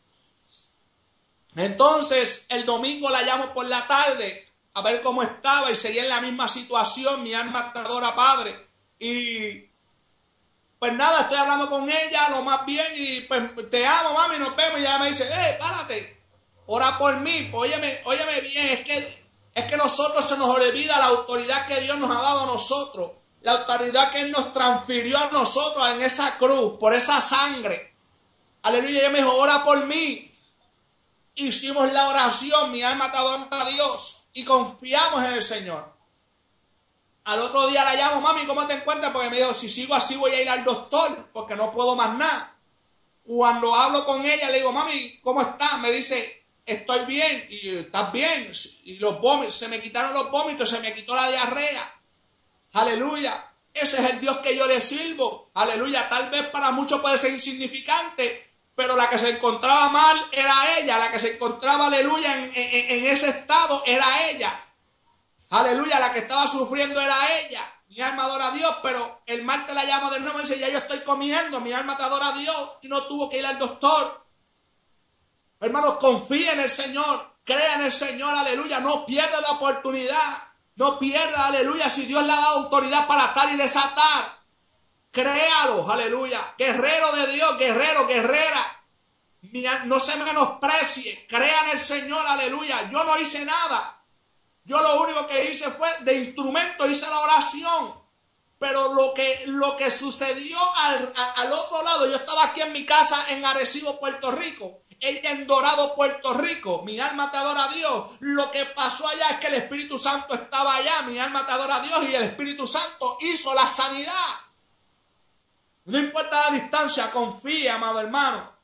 Entonces, el domingo la llamo por la tarde a ver cómo estaba y seguía en la misma situación. Mi alma adora a Padre. Y pues nada, estoy hablando con ella lo más bien y pues te amo, mami, nos vemos. Y ella me dice, hey, párate, ora por mí. Pues, óyeme, óyeme bien, es que, es que nosotros se nos olvida la autoridad que Dios nos ha dado a nosotros. La autoridad que Él nos transfirió a nosotros en esa cruz, por esa sangre. Aleluya, ella me dijo, ora por mí. Hicimos la oración, mi alma te adora a Dios y confiamos en el Señor. Al otro día la llamo, mami, ¿cómo te encuentras? Porque me dijo, si sigo así voy a ir al doctor, porque no puedo más nada. Cuando hablo con ella, le digo, mami, ¿cómo estás? Me dice, estoy bien. Y ¿estás bien? Y los vómitos, se me quitaron los vómitos, se me quitó la diarrea. Aleluya. Ese es el Dios que yo le sirvo. Aleluya. Tal vez para muchos puede ser insignificante, pero la que se encontraba mal era ella. La que se encontraba, aleluya, en, en, en ese estado era ella. Aleluya, la que estaba sufriendo era ella. Mi alma adora a Dios, pero el martes la llamo de nuevo y dice, ya yo estoy comiendo, mi alma te adora a Dios y no tuvo que ir al doctor. Hermanos, confía en el Señor, crea en el Señor, aleluya, no pierda la oportunidad, no pierda, aleluya, si Dios le ha dado autoridad para atar y desatar, créalo, aleluya, guerrero de Dios, guerrero, guerrera, no se menosprecie, crea en el Señor, aleluya, yo no hice nada. Yo lo único que hice fue de instrumento, hice la oración. Pero lo que, lo que sucedió al, a, al otro lado, yo estaba aquí en mi casa en Arecibo, Puerto Rico. Ella en Dorado, Puerto Rico. Mi alma te adora a Dios. Lo que pasó allá es que el Espíritu Santo estaba allá. Mi alma te adora a Dios y el Espíritu Santo hizo la sanidad. No importa la distancia, confía, amado hermano.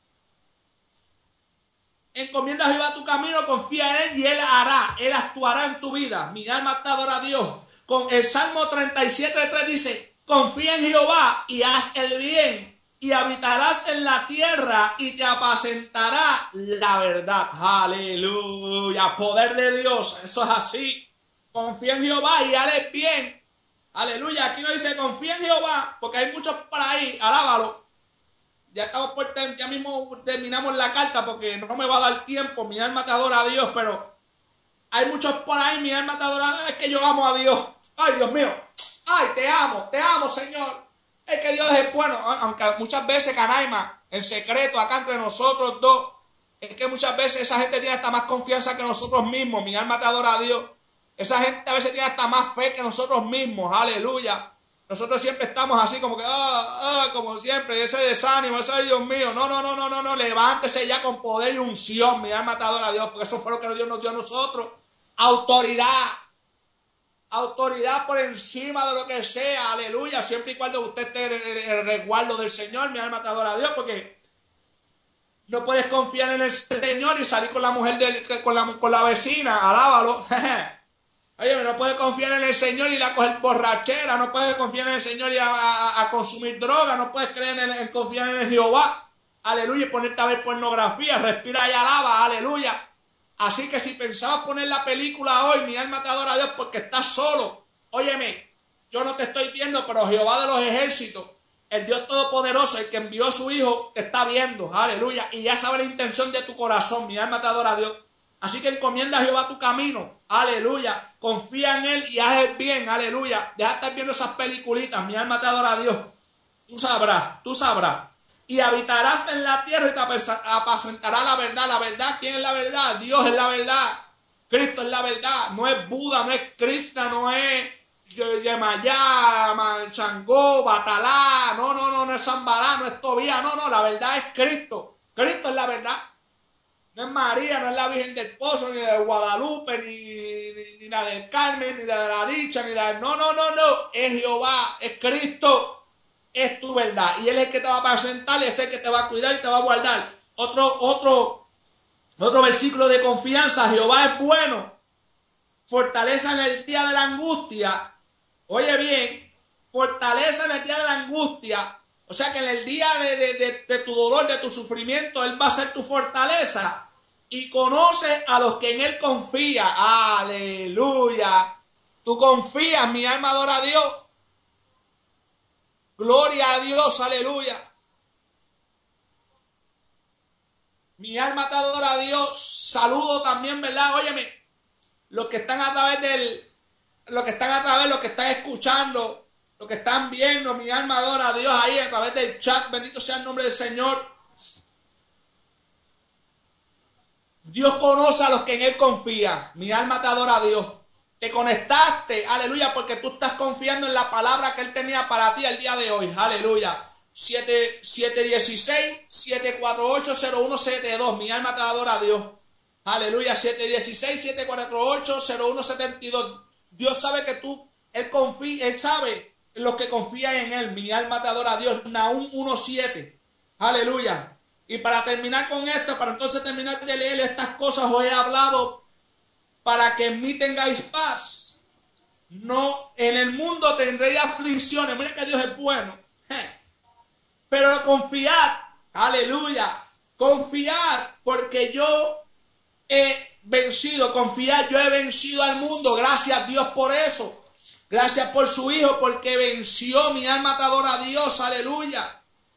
Encomienda a Jehová tu camino, confía en Él y Él hará, Él actuará en tu vida. Mi alma te adora a Dios. Con el Salmo treinta y siete, tres dice, confía en Jehová y haz el bien, y habitarás en la tierra y te apacentará la verdad. Aleluya, poder de Dios, eso es así. Confía en Jehová y haz el bien. Aleluya, aquí no dice confía en Jehová, porque hay muchos por ahí, alábalo. Ya estamos por ya mismo terminamos la carta porque no me va a dar tiempo. Mi alma te adora a Dios, pero hay muchos por ahí, mi alma te adora, es que yo amo a Dios. Ay, Dios mío. Ay, te amo, te amo, Señor. Es que Dios es bueno. Aunque muchas veces, Canaima, en secreto, acá entre nosotros dos, es que muchas veces esa gente tiene hasta más confianza que nosotros mismos. Mi alma te adora a Dios. Esa gente a veces tiene hasta más fe que nosotros mismos. Aleluya. Nosotros siempre estamos así como que, ah, ah, como siempre, ese desánimo, ese, ay, Dios mío, no, no, no, no, no, no, levántese ya con poder y unción, mi alma te adora a Dios, porque eso fue lo que Dios nos dio a nosotros, autoridad, autoridad por encima de lo que sea, aleluya, siempre y cuando usted esté en el, el resguardo del Señor, mi alma te adora a Dios, porque no puedes confiar en el Señor y salir con la mujer, de, con, la, con la vecina, alábalo. Oye, no puedes confiar en el Señor y ir a coger borrachera, no puedes confiar en el Señor y a, a, a consumir droga, no puedes creer en, en confiar en el Jehová, aleluya, y ponerte a ver pornografía, respira y alaba, aleluya. Así que si pensabas poner la película hoy, mi alma te adora a Dios porque estás solo. Óyeme, yo no te estoy viendo, pero Jehová de los ejércitos, el Dios Todopoderoso, el que envió a su Hijo, te está viendo, aleluya, y ya sabe la intención de tu corazón, mi alma te adora a Dios. Así que encomienda a Jehová tu camino, aleluya, confía en Él y haz el bien, aleluya. Deja de estar viendo esas peliculitas, mi alma te adora a Dios. Tú sabrás, tú sabrás. Y habitarás en la tierra y te apacentará la verdad. La verdad, ¿quién es la verdad? Dios es la verdad. Cristo es la verdad. No es Buda, no es Krishna, no es Yemayá, Changó, Batalá. No, no, no, no es Zambará, no es Tobía. No, no, la verdad es Cristo. Cristo es la verdad. No es María, no es la Virgen del Pozo, ni de Guadalupe, ni, ni, ni la del Carmen, ni la de la Dicha, ni la de... No, no, no, no. Es Jehová, es Cristo. Es tu verdad. Y Él es el que te va a presentar y es el que te va a cuidar y te va a guardar. Otro, otro, otro versículo de confianza. Jehová es bueno. Fortaleza en el día de la angustia. Oye bien. Fortaleza en el día de la angustia. O sea que en el día de, de, de, de tu dolor, de tu sufrimiento, Él va a ser tu fortaleza. Y conoce a los que en Él confía. Aleluya. Tú confías, mi alma adora a Dios. Gloria a Dios, aleluya. Mi alma te adora a Dios. Saludo también, ¿verdad? Óyeme, los que están a través del, los que están a través, los que están escuchando, los que están viendo, mi alma adora a Dios ahí a través del chat. Bendito sea el nombre del Señor. Dios conoce a los que en Él confían. Mi alma te adora a Dios. Te conectaste, aleluya, porque tú estás confiando en la palabra que Él tenía para ti el día de hoy. Aleluya. siete uno seis, siete cuatro ocho, cero uno siete dos. Mi alma te adora a Dios. Aleluya. siete uno seis, siete cuatro ocho, cero uno siete dos. Dios sabe que tú, Él confía, Él sabe en los que confían en Él. Mi alma te adora a Dios. Nahum uno siete. Aleluya. Y para terminar con esto, para entonces terminar de leer estas cosas, os he hablado para que en mí tengáis paz. No, en el mundo tendréis aflicciones. Mira que Dios es bueno. Pero confiad, aleluya, confiad, porque yo he vencido, confiad, yo he vencido al mundo. Gracias a Dios por eso. Gracias por su Hijo, porque venció. Mi alma te adora a Dios, aleluya.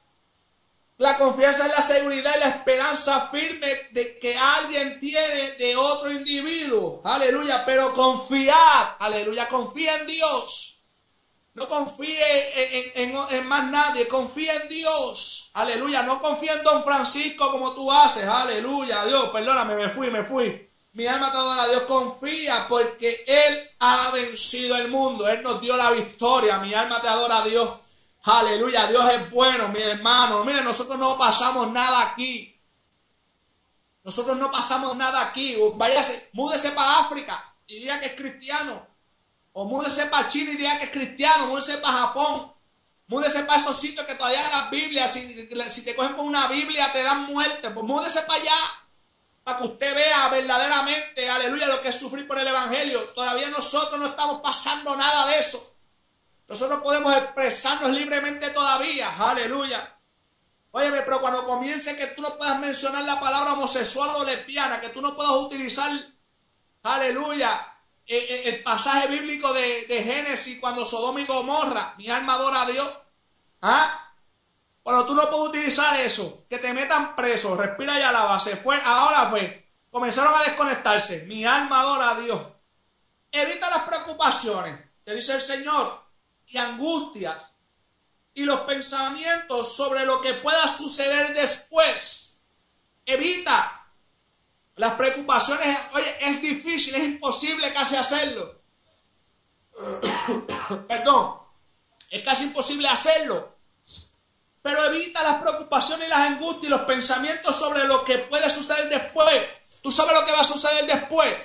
La confianza es la seguridad y la esperanza firme de que alguien tiene de otro individuo. Aleluya. Pero confiad. Aleluya. Confía en Dios. No confíe en, en, en más nadie. Confía en Dios. Aleluya. No confía en Don Francisco como tú haces. Aleluya. Dios, perdóname, me fui, me fui. Mi alma te adora a Dios. Confía porque Él ha vencido el mundo. Él nos dio la victoria. Mi alma te adora a Dios. Aleluya, Dios es bueno, mi hermano. Mire, nosotros no pasamos nada aquí. Nosotros no pasamos nada aquí. Váyase, múdese para África y diga que es cristiano. O múdese para Chile y diga que es cristiano. Múdese para Japón. Múdese para esos sitios que todavía las Biblias, si, si te cogen por una Biblia te dan muerte. Pues múdese para allá. Para que usted vea verdaderamente, aleluya, lo que es sufrir por el Evangelio. Todavía nosotros no estamos pasando nada de eso. Nosotros podemos expresarnos libremente todavía. Aleluya. Óyeme, pero cuando comience que tú no puedas mencionar la palabra homosexual o lesbiana, que tú no puedas utilizar, aleluya, el, el pasaje bíblico de, de Génesis cuando Sodoma y Gomorra, mi alma adora a Dios. ¿Ah? Cuando tú no puedes utilizar eso, que te metan preso, respira y alaba, se fue, ahora fue. Comenzaron a desconectarse. Mi alma adora a Dios. Evita las preocupaciones, te dice el Señor. Y angustias y los pensamientos sobre lo que pueda suceder después. Evita las preocupaciones. Oye, es difícil, es imposible casi hacerlo. Perdón, es casi imposible hacerlo. Pero evita las preocupaciones y las angustias y los pensamientos sobre lo que puede suceder después. ¿Tú sabes lo que va a suceder después?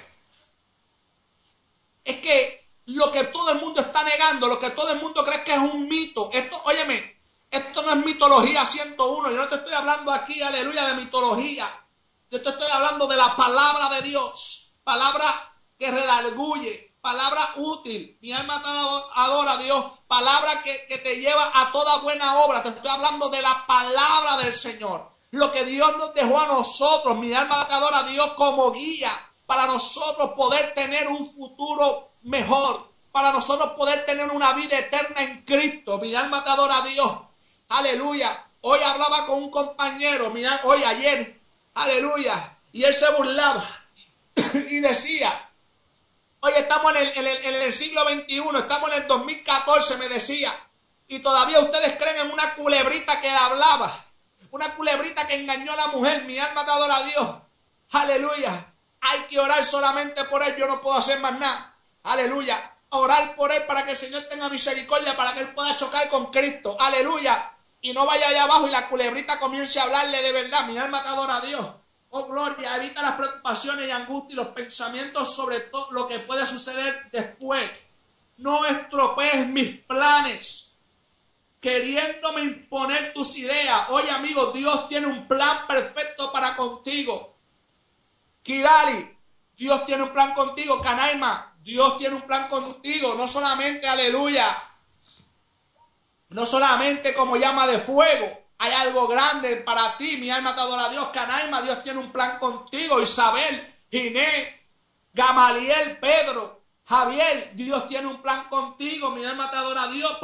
Es que lo que todo el mundo está negando, lo que todo el mundo cree que es un mito. Esto, óyeme, esto no es mitología ciento uno. Yo no te estoy hablando aquí, aleluya, de mitología. Yo te estoy hablando de la palabra de Dios. Palabra que redarguye, palabra útil. Mi alma te adora a Dios. Palabra que, que te lleva a toda buena obra. Te estoy hablando de la palabra del Señor. Lo que Dios nos dejó a nosotros. Mi alma te adora a Dios como guía para nosotros poder tener un futuro mejor, para nosotros poder tener una vida eterna en Cristo. Mi alma te adora a Dios. Aleluya. Hoy hablaba con un compañero, mira, hoy, ayer, aleluya, y él se burlaba y decía, hoy estamos en el, en, el, en el siglo veintiuno, estamos en el dos mil catorce, me decía, y todavía ustedes creen en una culebrita que hablaba, una culebrita que engañó a la mujer. Mi alma te adora a Dios. Aleluya. Hay que orar solamente por él, yo no puedo hacer más nada. Aleluya. Orar por él para que el Señor tenga misericordia, para que él pueda chocar con Cristo. Aleluya. Y no vaya allá abajo y la culebrita comience a hablarle de verdad. Mi alma te adora a Dios. Oh, gloria. Evita las preocupaciones y angustias y los pensamientos sobre todo lo que puede suceder después. No estropees mis planes, queriéndome imponer tus ideas. Oye, amigo, Dios tiene un plan perfecto para contigo. Kidali, Dios tiene un plan contigo. Canaima, Dios tiene un plan contigo. No solamente, aleluya, no solamente como llama de fuego. Hay algo grande para ti. Mi alma te adora a Dios. Canaima, Dios tiene un plan contigo. Isabel, Ginés, Gamaliel, Pedro, Javier, Dios tiene un plan contigo. Mi alma te adora a Dios. Pero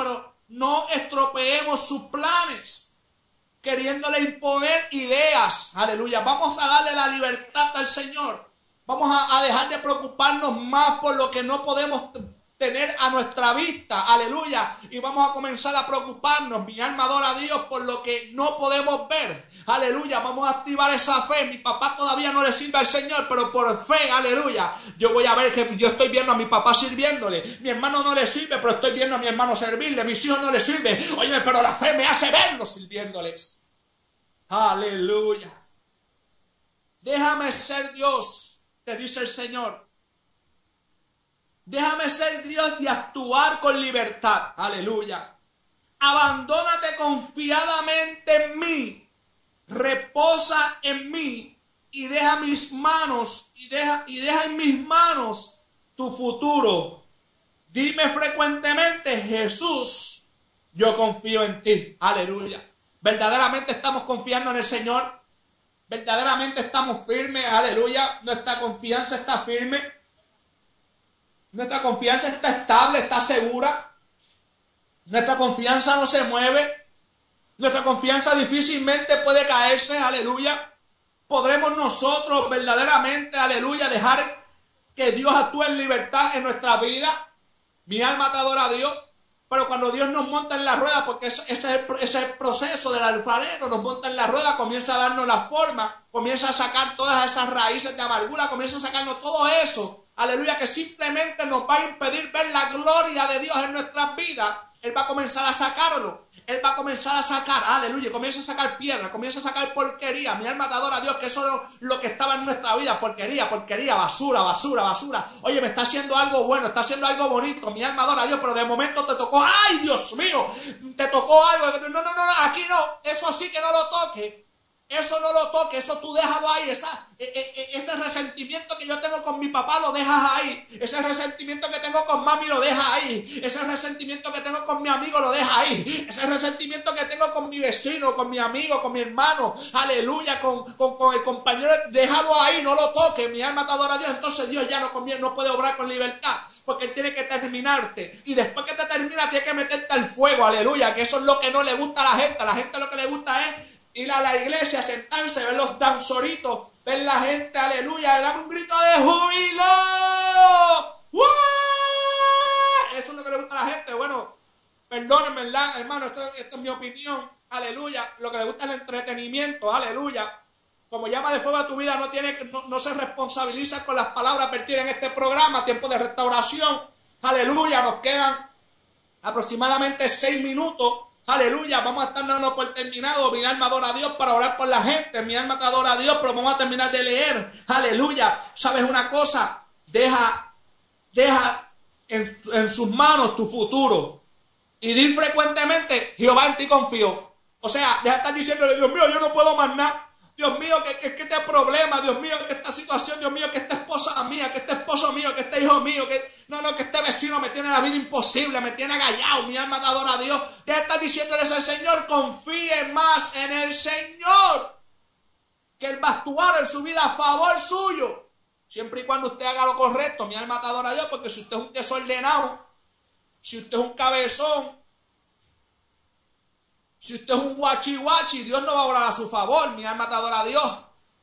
no estropeemos sus planes, queriéndole imponer ideas. Aleluya. Vamos a darle la libertad al Señor. Vamos a, a dejar de preocuparnos más por lo que no podemos tener a nuestra vista, aleluya, y vamos a comenzar a preocuparnos, mi alma adora a Dios, por lo que no podemos ver, aleluya. Vamos a activar esa fe. Mi papá todavía no le sirve al Señor, pero por fe, aleluya, yo voy a ver que yo estoy viendo a mi papá sirviéndole. Mi hermano no le sirve, pero estoy viendo a mi hermano servirle. Mis hijos no le sirven, oye, pero la fe me hace verlos sirviéndoles, aleluya. Déjame ser Dios, te dice el Señor. Déjame ser Dios y actuar con libertad. Aleluya. Abandónate confiadamente en mí. Reposa en mí y deja mis manos y deja, y deja en mis manos tu futuro. Dime frecuentemente, Jesús, yo confío en ti. Aleluya. Verdaderamente estamos confiando en el Señor. Verdaderamente estamos firmes. Aleluya. Nuestra confianza está firme. Nuestra confianza está estable, está segura. Nuestra confianza no se mueve. Nuestra confianza difícilmente puede caerse, aleluya. Podremos nosotros verdaderamente, aleluya, dejar que Dios actúe en libertad en nuestra vida. Mi alma te adora a Dios. Pero cuando Dios nos monta en la rueda, porque ese es el, ese es el proceso del alfarero, nos monta en la rueda, comienza a darnos la forma, comienza a sacar todas esas raíces de amargura, comienza a sacarnos todo eso. Aleluya, que simplemente nos va a impedir ver la gloria de Dios en nuestras vidas. Él va a comenzar a sacarlo. Él va a comenzar a sacar, aleluya, comienza a sacar piedra, comienza a sacar porquería. Mi alma te adora a Dios, que eso es lo que estaba en nuestra vida, porquería, porquería, basura, basura, basura. Oye, me está haciendo algo bueno, está haciendo algo bonito. Mi alma adora a Dios, pero de momento te tocó, ¡ay, Dios mío! Te tocó algo. No, no, no, aquí no, eso sí que no lo toque. Eso no lo toques, eso tú déjalo ahí. Esa, e, e, ese resentimiento que yo tengo con mi papá lo dejas ahí. Ese resentimiento que tengo con mami lo dejas ahí. Ese resentimiento que tengo con mi amigo lo dejas ahí. Ese resentimiento que tengo con mi vecino, con mi amigo, con mi hermano, aleluya, con, con, con el compañero, déjalo ahí, no lo toques. Mi alma te adora a Dios. Entonces Dios ya no, no puede obrar con libertad, porque Él tiene que terminarte. Y después que te termina, tiene que meterte al fuego, aleluya. Que eso es lo que no le gusta a la gente. A la gente lo que le gusta es ir a la iglesia, sentarse, ver los danzoritos, ver la gente, aleluya, dar un grito de júbilo. ¡Wow! Eso es lo que le gusta a la gente. Bueno, perdónenme, ¿verdad, hermano? Esto, esto es mi opinión, aleluya. Lo que le gusta es el entretenimiento, aleluya. Como llama de fuego a tu vida, no, tiene, no, no se responsabiliza con las palabras vertidas en este programa, tiempo de restauración, aleluya. Nos quedan aproximadamente seis minutos. Aleluya, vamos a estar dando por terminado. Mi alma adora a Dios para orar por la gente. Mi alma te adora a Dios, pero vamos a terminar de leer. Aleluya. ¿Sabes una cosa? Deja, deja en, en sus manos tu futuro. Y di frecuentemente, Jehová en ti confío. O sea, deja de estar diciéndole, Dios mío, yo no puedo más nada. Dios mío, que, que, que este problema, Dios mío, que esta situación, Dios mío, que esta esposa mía, que este esposo mío, que este hijo mío, que no, no, que este vecino me tiene la vida imposible, me tiene agallado. Mi alma te adora a Dios. Deja de estar diciéndoles al Señor, confíe más en el Señor, que Él va a actuar en su vida a favor suyo, siempre y cuando usted haga lo correcto. Mi alma te adora a Dios, porque si usted es un desordenado, si usted es un cabezón, si usted es un guachi guachi, Dios no va a orar a su favor. Mi alma te adora a Dios.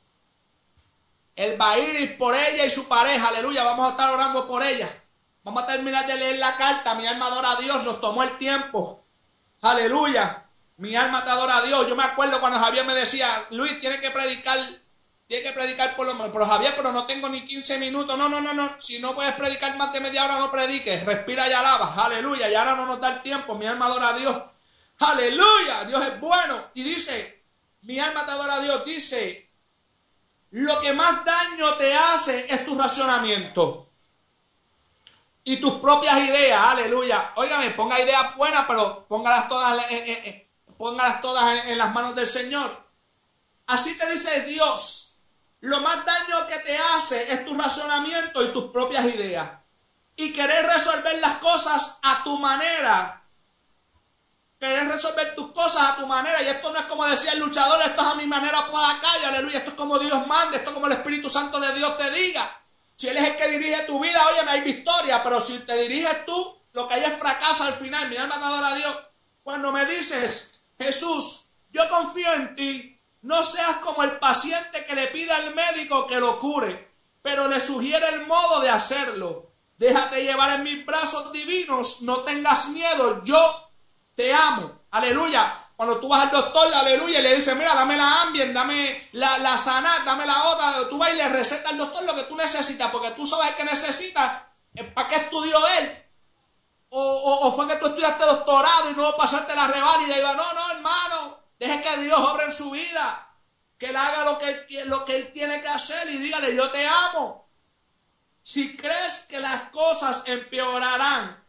Él va a ir por ella y su pareja, aleluya. Vamos a estar orando por ella. Vamos a terminar de leer la carta. Mi alma adora a Dios. Nos tomó el tiempo. Aleluya. Mi alma te adora a Dios. Yo me acuerdo cuando Javier me decía, Luis, tiene que predicar, tiene que predicar por lo menos. Pero Javier, pero no tengo ni quince minutos. No, no, no, no. Si no puedes predicar más de media hora, no prediques. Respira y alaba. Aleluya. Y ahora no nos da el tiempo. Mi alma adora a Dios. Aleluya. Dios es bueno. Y dice, mi alma te adora a Dios. Dice, lo que más daño te hace es tu racionamiento y tus propias ideas. Aleluya. Óigame, ponga ideas buenas, pero póngalas todas, eh, eh, eh, póngalas todas en, en las manos del Señor. Así te dice Dios. Lo más daño que te hace es tu racionamiento y tus propias ideas. Y querer resolver las cosas a tu manera. Querer resolver tus cosas a tu manera. Y esto no es como decía el luchador, esto es a mi manera por la calle, aleluya. Esto es como Dios manda, esto es como el Espíritu Santo de Dios te diga. Si Él es el que dirige tu vida, oye, no hay victoria. Pero si te diriges tú, lo que hay es fracaso al final. Mi alma te adora a Dios. Cuando me dices, Jesús, yo confío en ti, no seas como el paciente que le pide al médico que lo cure, pero le sugiere el modo de hacerlo. Déjate llevar en mis brazos divinos, no tengas miedo, yo te amo. Aleluya. Cuando tú vas al doctor, aleluya, y le dices, mira, dame la Ambien, dame la, la Sanat, dame la otra, tú vas y le recetas al doctor lo que tú necesitas, porque tú sabes que necesitas. ¿Para qué estudió él? O, o, o fue que tú estudiaste doctorado y no pasaste la reválida y va, no, no, hermano, deje que Dios obre en su vida, que él haga lo que, lo que él tiene que hacer y dígale, yo te amo. Si crees que las cosas empeorarán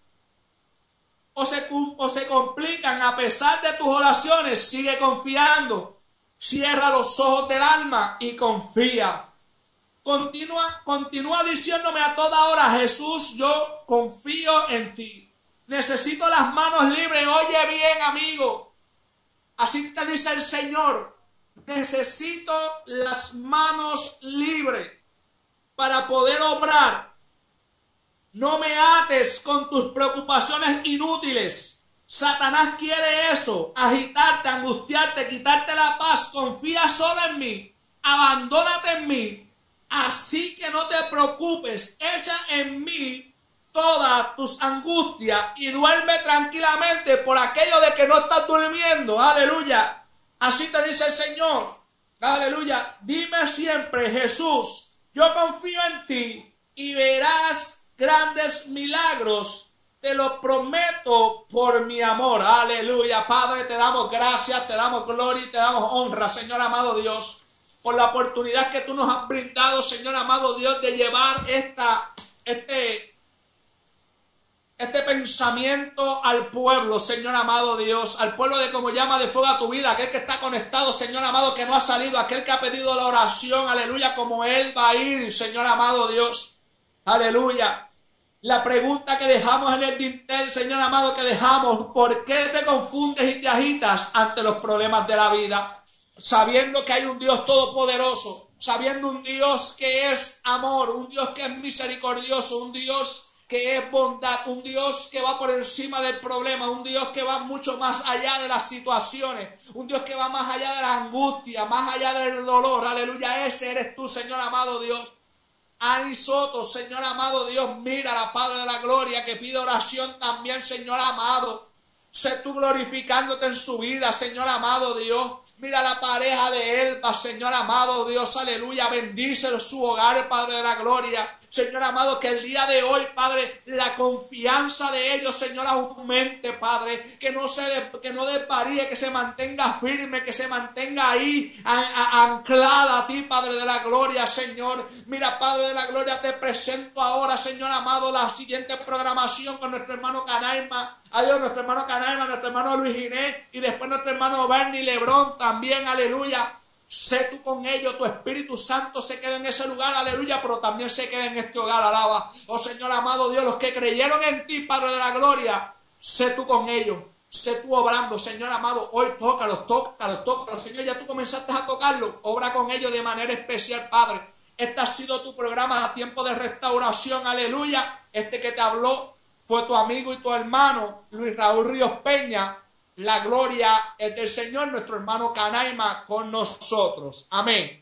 o se, o se complican a pesar de tus oraciones, sigue confiando. Cierra los ojos del alma y confía. Continúa, continúa diciéndome a toda hora, Jesús, yo confío en ti. Necesito las manos libres. Oye bien, amigo. Así te dice el Señor. Necesito las manos libres para poder obrar. No me ates con tus preocupaciones inútiles. Satanás quiere eso, agitarte, angustiarte, quitarte la paz. Confía solo en mí, abandónate en mí. Así que no te preocupes, echa en mí todas tus angustias y duerme tranquilamente por aquello de que no estás durmiendo. Aleluya. Así te dice el Señor. Aleluya. Dime siempre, Jesús, yo confío en ti y verás grandes milagros, te lo prometo por mi amor. Aleluya. Padre, te damos gracias, te damos gloria y te damos honra, Señor amado Dios, por la oportunidad que tú nos has brindado, Señor amado Dios, de llevar esta, este, este pensamiento al pueblo, Señor amado Dios, al pueblo de como llama de fuego a tu vida, aquel que está conectado, Señor amado, que no ha salido, aquel que ha pedido la oración, aleluya, como él va a ir, Señor amado Dios. Aleluya. La pregunta que dejamos en el dintel, Señor amado, que dejamos, ¿por qué te confundes y te agitas ante los problemas de la vida? Sabiendo que hay un Dios todopoderoso, sabiendo un Dios que es amor, un Dios que es misericordioso, un Dios que es bondad, un Dios que va por encima del problema, un Dios que va mucho más allá de las situaciones, un Dios que va más allá de la angustia, más allá del dolor. Aleluya, ese eres tú, Señor amado Dios. Ani Soto, Señor amado Dios, mira la Padre de la Gloria que pide oración también, Señor amado. Sé tú glorificándote en su vida, Señor amado Dios. Mira la pareja de Elba, Señor amado Dios, aleluya. Bendice su hogar, Padre de la Gloria. Señor amado, que el día de hoy, Padre, la confianza de ellos, Señor, aumente, Padre, que no se de, que no desvaríe, que se mantenga firme, que se mantenga ahí a, a, anclada a ti, Padre de la Gloria, Señor. Mira, Padre de la Gloria, te presento ahora, Señor amado, la siguiente programación con nuestro hermano Canaima. Adiós, nuestro hermano Canaima, nuestro hermano Luis Ginés y después nuestro hermano Bernie Lebrón también, aleluya. Sé tú con ellos, tu Espíritu Santo se queda en ese lugar, aleluya, pero también se queda en este hogar, alaba. Oh Señor amado Dios, los que creyeron en ti, Padre de la Gloria, sé tú con ellos, sé tú obrando, Señor amado, hoy tócalos, tócalos, tócalos, Señor, ya tú comenzaste a tocarlos, obra con ellos de manera especial, Padre. Este ha sido tu programa a tiempo de restauración, aleluya. Este que te habló fue tu amigo y tu hermano, Luis Raúl Ríos Peña. La gloria es del Señor, nuestro hermano Canaima con nosotros. Amén.